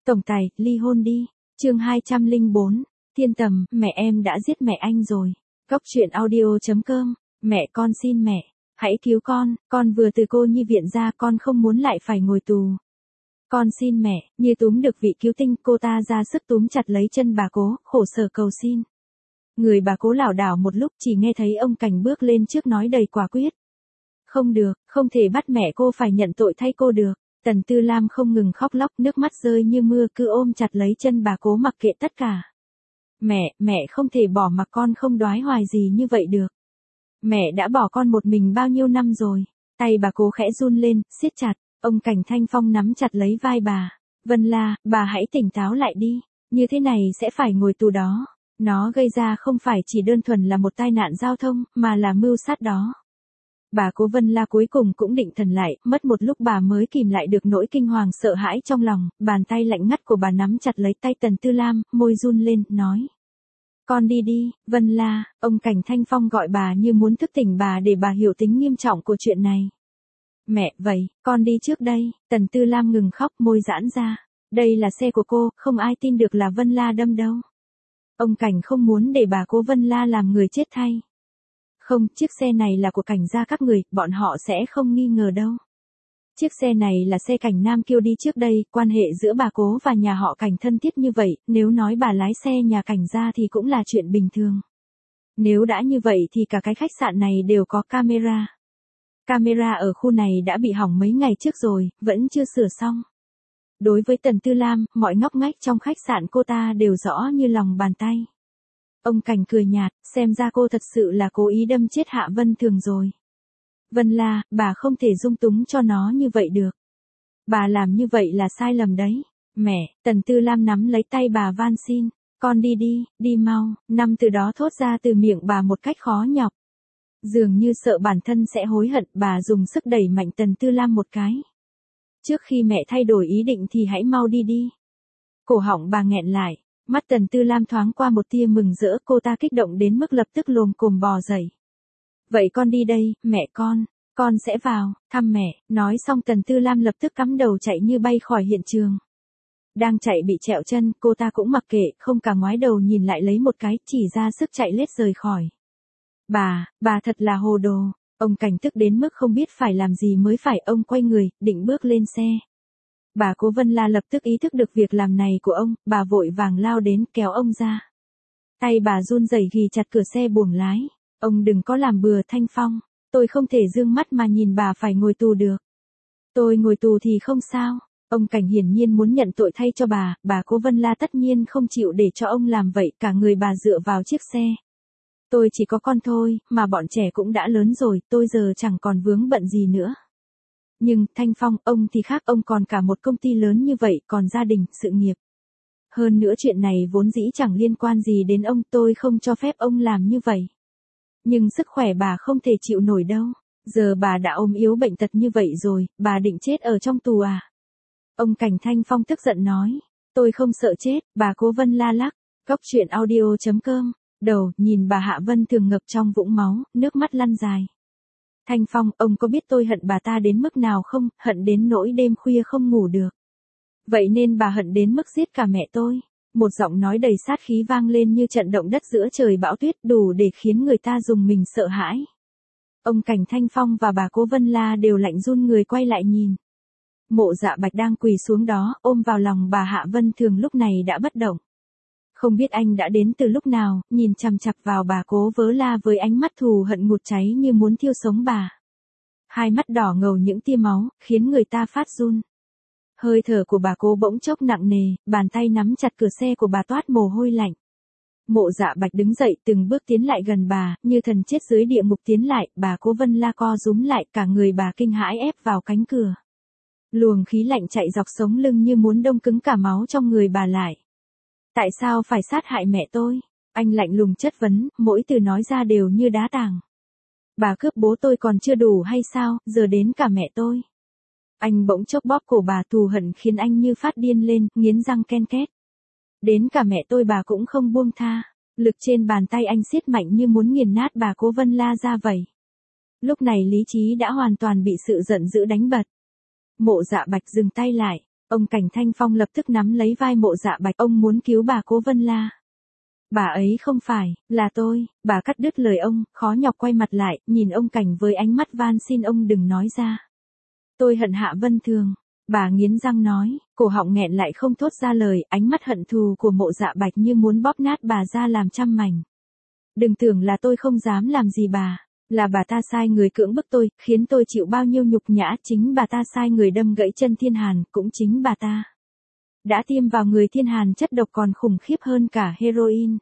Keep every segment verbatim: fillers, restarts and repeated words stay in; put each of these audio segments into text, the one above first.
Tổng tài, ly hôn đi. Chương hai trăm lẻ bốn, Thiên Tầm, mẹ em đã giết mẹ anh rồi. Cốc truyện audio.com, mẹ con xin mẹ, hãy cứu con, con vừa từ cô nhi viện ra, con không muốn lại phải ngồi tù. Con xin mẹ, như túm được vị cứu tinh, cô ta ra sức túm chặt lấy chân bà Cố, khổ sở cầu xin. Người bà Cố lảo đảo một lúc, chỉ nghe thấy ông Cảnh bước lên trước nói đầy quả quyết. Không được, không thể bắt mẹ cô phải nhận tội thay cô được. Tần Tư Lam không ngừng khóc lóc, nước mắt rơi như mưa, cứ ôm chặt lấy chân bà Cố mặc kệ tất cả. Mẹ, mẹ không thể bỏ mặc con không đoái hoài gì như vậy được. Mẹ đã bỏ con một mình bao nhiêu năm rồi. Tay bà Cố khẽ run lên, siết chặt. Ông Cảnh Thanh Phong nắm chặt lấy vai bà. Vân La, bà hãy tỉnh táo lại đi. Như thế này sẽ phải ngồi tù đó. Nó gây ra không phải chỉ đơn thuần là một tai nạn giao thông, mà là mưu sát đó. Bà Cố Vân La cuối cùng cũng định thần lại, mất một lúc bà mới kìm lại được nỗi kinh hoàng sợ hãi trong lòng, bàn tay lạnh ngắt của bà nắm chặt lấy tay Tần Tư Lam, môi run lên, nói. Con đi đi, Vân La, ông Cảnh Thanh Phong gọi bà như muốn thức tỉnh bà để bà hiểu tính nghiêm trọng của chuyện này. Mẹ, vậy, con đi trước đây. Tần Tư Lam ngừng khóc, môi giãn ra. Đây là xe của cô, không ai tin được là Vân La đâm đâu. Ông Cảnh không muốn để bà Cố Vân La làm người chết thay. Không, chiếc xe này là của Cảnh gia các người, bọn họ sẽ không nghi ngờ đâu. Chiếc xe này là xe Cảnh Nam Kiêu đi trước đây, quan hệ giữa bà Cố và nhà họ Cảnh thân thiết như vậy, nếu nói bà lái xe nhà Cảnh gia thì cũng là chuyện bình thường. Nếu đã như vậy thì cả cái khách sạn này đều có camera. Camera ở khu này đã bị hỏng mấy ngày trước rồi, vẫn chưa sửa xong. Đối với Tần Tư Lam, mọi ngóc ngách trong khách sạn cô ta đều rõ như lòng bàn tay. Ông Cảnh cười nhạt, xem ra cô thật sự là cố ý đâm chết Hạ Vân Thường rồi. Vân La, bà không thể dung túng cho nó như vậy được. Bà làm như vậy là sai lầm đấy. Mẹ, Tần Tư Lam nắm lấy tay bà van xin. Con đi đi, đi mau. Năm từ đó thốt ra từ miệng bà một cách khó nhọc. Dường như sợ bản thân sẽ hối hận, bà dùng sức đẩy mạnh Tần Tư Lam một cái. Trước khi mẹ thay đổi ý định thì hãy mau đi đi. Cổ họng bà nghẹn lại. Mắt Tần Tư Lam thoáng qua một tia mừng rỡ, cô ta kích động đến mức lập tức lồm cồm bò dậy. Vậy con đi đây, mẹ con, con sẽ vào, thăm mẹ, nói xong Tần Tư Lam lập tức cắm đầu chạy như bay khỏi hiện trường. Đang chạy bị trẹo chân, cô ta cũng mặc kệ, không cả ngoái đầu nhìn lại lấy một cái, chỉ ra sức chạy lết rời khỏi. Bà, bà thật là hồ đồ, ông Cảnh tức đến mức không biết phải làm gì mới phải, ông quay người, định bước lên xe. Bà Cố Vân La lập tức ý thức được việc làm này của ông, bà vội vàng lao đến kéo ông ra. Tay bà run rẩy ghì chặt cửa xe buồng lái. Ông đừng có làm bừa, Thanh Phong, tôi không thể dương mắt mà nhìn bà phải ngồi tù được. Tôi ngồi tù thì không sao. Ông Cảnh hiển nhiên muốn nhận tội thay cho bà, bà Cố Vân La tất nhiên không chịu để cho ông làm vậy, cả người bà dựa vào chiếc xe. Tôi chỉ có con thôi, mà bọn trẻ cũng đã lớn rồi, tôi giờ chẳng còn vướng bận gì nữa. Nhưng, Thanh Phong, ông thì khác, ông còn cả một công ty lớn như vậy, còn gia đình, sự nghiệp. Hơn nữa chuyện này vốn dĩ chẳng liên quan gì đến ông, tôi không cho phép ông làm như vậy. Nhưng sức khỏe bà không thể chịu nổi đâu. Giờ bà đã ốm yếu bệnh tật như vậy rồi, bà định chết ở trong tù à? Ông Cảnh Thanh Phong tức giận nói. Tôi không sợ chết, bà Cố Vân La lắc. Cốc truyện audio.com. Đầu, nhìn bà Hạ Vân Thường ngập trong vũng máu, nước mắt lăn dài. Thanh Phong, ông có biết tôi hận bà ta đến mức nào không, hận đến nỗi đêm khuya không ngủ được. Vậy nên bà hận đến mức giết cả mẹ tôi. Một giọng nói đầy sát khí vang lên như trận động đất giữa trời bão tuyết, đủ để khiến người ta dùng mình sợ hãi. Ông Cảnh Thanh Phong và bà Cố Vân La đều lạnh run người quay lại nhìn. Mộ Dạ Bạch đang quỳ xuống đó, ôm vào lòng bà Hạ Vân Thường lúc này đã bất động. Không biết anh đã đến từ lúc nào, nhìn chằm chằm vào bà Cố Vớ La với ánh mắt thù hận ngút cháy như muốn thiêu sống bà. Hai mắt đỏ ngầu những tia máu, khiến người ta phát run. Hơi thở của bà Cố bỗng chốc nặng nề, bàn tay nắm chặt cửa xe của bà toát mồ hôi lạnh. Mộ Dạ Bạch đứng dậy từng bước tiến lại gần bà, như thần chết dưới địa ngục tiến lại, bà Cố Vân La co rúm lại, cả người bà kinh hãi ép vào cánh cửa. Luồng khí lạnh chạy dọc sống lưng như muốn đông cứng cả máu trong người bà lại. Tại sao phải sát hại mẹ tôi? Anh lạnh lùng chất vấn, mỗi từ nói ra đều như đá tảng. Bà cướp bố tôi còn chưa đủ hay sao, giờ đến cả mẹ tôi. Anh bỗng chốc bóp cổ bà, thù hận khiến anh như phát điên lên, nghiến răng ken két. Đến cả mẹ tôi bà cũng không buông tha. Lực trên bàn tay anh siết mạnh như muốn nghiền nát bà Cố Vân La ra vậy. Lúc này lý trí đã hoàn toàn bị sự giận dữ đánh bật. Mộ Dạ Bạch dừng tay lại. Ông Cảnh Thanh Phong lập tức nắm lấy vai Mộ Dạ Bạch, ông muốn cứu bà Cố Vân La. Bà ấy không phải, là tôi, bà cắt đứt lời ông, khó nhọc quay mặt lại, nhìn ông Cảnh với ánh mắt van xin ông đừng nói ra. Tôi hận Hạ Vân Thường. Bà nghiến răng nói, cổ họng nghẹn lại không thốt ra lời, ánh mắt hận thù của Mộ Dạ Bạch như muốn bóp nát bà ra làm trăm mảnh. Đừng tưởng là tôi không dám làm gì bà, là bà ta sai người cưỡng bức tôi, khiến tôi chịu bao nhiêu nhục nhã, chính bà ta sai người đâm gãy chân Thiên Hàn, cũng chính bà ta đã tiêm vào người Thiên Hàn chất độc còn khủng khiếp hơn cả heroin.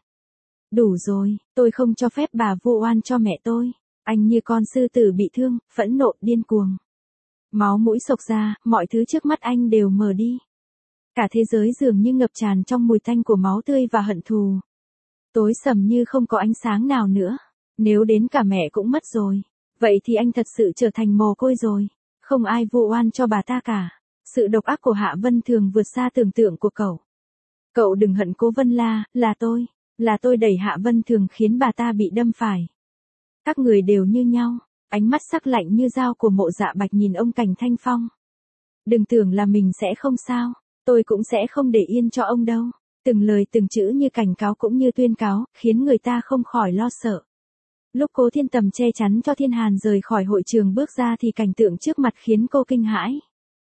Đủ rồi, tôi không cho phép bà vu oan cho mẹ tôi. Anh như con sư tử bị thương, phẫn nộ, điên cuồng. Máu mũi xộc ra, mọi thứ trước mắt anh đều mờ đi. Cả thế giới dường như ngập tràn trong mùi tanh của máu tươi và hận thù. Tối sầm như không có ánh sáng nào nữa. Nếu đến cả mẹ cũng mất rồi, vậy thì anh thật sự trở thành mồ côi rồi. Không ai vu oan cho bà ta cả. Sự độc ác của Hạ Vân Thường vượt xa tưởng tượng của cậu. Cậu đừng hận Cố Vân La, là tôi. Là tôi đẩy Hạ Vân Thường khiến bà ta bị đâm phải. Các người đều như nhau. Ánh mắt sắc lạnh như dao của Mộ Dạ Bạch nhìn ông Cảnh Thanh Phong. Đừng tưởng là mình sẽ không sao. Tôi cũng sẽ không để yên cho ông đâu. Từng lời từng chữ như cảnh cáo cũng như tuyên cáo, khiến người ta không khỏi lo sợ. Lúc Cố Thiên Tầm che chắn cho Thiên Hàn rời khỏi hội trường bước ra thì cảnh tượng trước mặt khiến cô kinh hãi.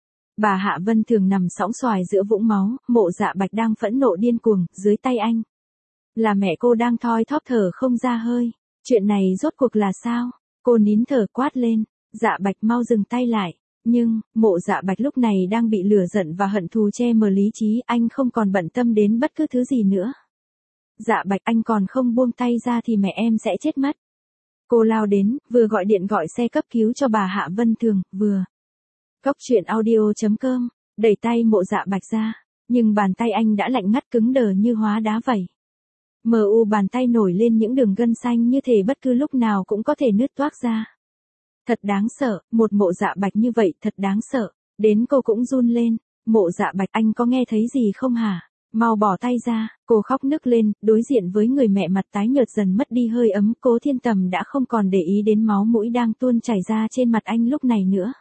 Bà Hạ Vân Thường nằm sõng soài giữa vũng máu, Mộ Dạ Bạch đang phẫn nộ điên cuồng, dưới tay anh. Là mẹ cô đang thoi thóp thở không ra hơi. Chuyện này rốt cuộc là sao? Cô nín thở quát lên. Dạ Bạch mau dừng tay lại. Nhưng, Mộ Dạ Bạch lúc này đang bị lửa giận và hận thù che mờ lý trí, anh không còn bận tâm đến bất cứ thứ gì nữa. Dạ Bạch, anh còn không buông tay ra thì mẹ em sẽ chết mất. Cô lao đến, vừa gọi điện gọi xe cấp cứu cho bà Hạ Vân Thường, vừa. Cốc truyện audio chấm com, đẩy tay Mộ Dạ Bạch ra. Nhưng bàn tay anh đã lạnh ngắt cứng đờ như hóa đá vậy. Mờ u bàn tay nổi lên những đường gân xanh như thể bất cứ lúc nào cũng có thể nứt toác ra. Thật đáng sợ, một Mộ Dạ Bạch như vậy thật đáng sợ. Đến cô cũng run lên. Mộ Dạ Bạch, anh có nghe thấy gì không hả? Mau bỏ tay ra. Cô khóc nức lên, đối diện với người mẹ mặt tái nhợt dần mất đi hơi ấm. Cố Thiên Tầm đã không còn để ý đến máu mũi đang tuôn chảy ra trên mặt anh lúc này nữa.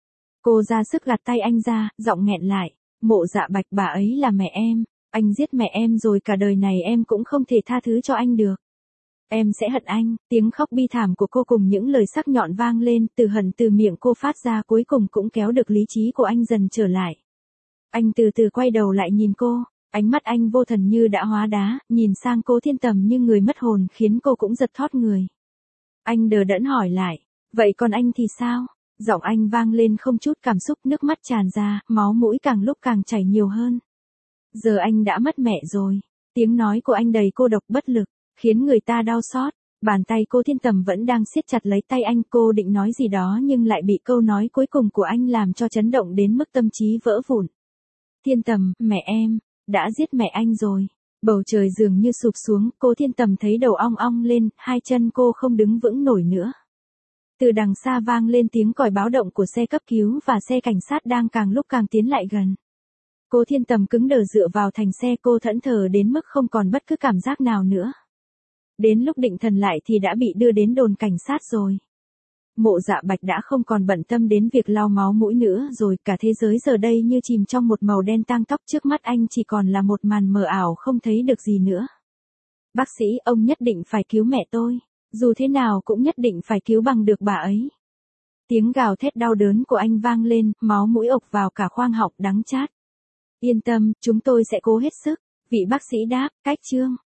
Cô ra sức gạt tay anh ra, giọng nghẹn lại. Mộ Dạ Bạch, bà ấy là mẹ em. Anh giết mẹ em rồi, cả đời này em cũng không thể tha thứ cho anh được. Em sẽ hận anh. Tiếng khóc bi thảm của cô cùng những lời sắc nhọn vang lên, từ hận từ miệng cô phát ra cuối cùng cũng kéo được lý trí của anh dần trở lại. Anh từ từ quay đầu lại nhìn cô, ánh mắt anh vô thần như đã hóa đá, nhìn sang Cố Thiên Tầm như người mất hồn khiến cô cũng giật thót người. Anh đờ đẫn hỏi lại, vậy còn anh thì sao? Giọng anh vang lên không chút cảm xúc, nước mắt tràn ra, máu mũi càng lúc càng chảy nhiều hơn. Giờ anh đã mất mẹ rồi. Tiếng nói của anh đầy cô độc bất lực, khiến người ta đau xót. Bàn tay Cố Thiên Tầm vẫn đang siết chặt lấy tay anh, cô định nói gì đó nhưng lại bị câu nói cuối cùng của anh làm cho chấn động đến mức tâm trí vỡ vụn. Thiên Tầm, mẹ em, đã giết mẹ anh rồi. Bầu trời dường như sụp xuống, Cố Thiên Tầm thấy đầu ong ong lên, hai chân cô không đứng vững nổi nữa. Từ đằng xa vang lên tiếng còi báo động của xe cấp cứu và xe cảnh sát đang càng lúc càng tiến lại gần. Cố Thiên Tầm cứng đờ dựa vào thành xe, cô thẫn thờ đến mức không còn bất cứ cảm giác nào nữa. Đến lúc định thần lại thì đã bị đưa đến đồn cảnh sát rồi. Mộ Dạ Bạch đã không còn bận tâm đến việc lau máu mũi nữa rồi, cả thế giới giờ đây như chìm trong một màu đen tang tóc, trước mắt anh chỉ còn là một màn mờ ảo không thấy được gì nữa. Bác sĩ, ông nhất định phải cứu mẹ tôi, dù thế nào cũng nhất định phải cứu bằng được bà ấy. Tiếng gào thét đau đớn của anh vang lên, máu mũi ộc vào cả khoang họng đắng chát. Yên tâm, chúng tôi sẽ cố hết sức, vị bác sĩ đáp, cách chương.